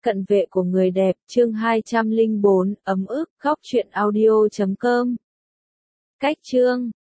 Cận vệ của người đẹp, chương 204, ấm ức, góc truyện audio.com. Cách chương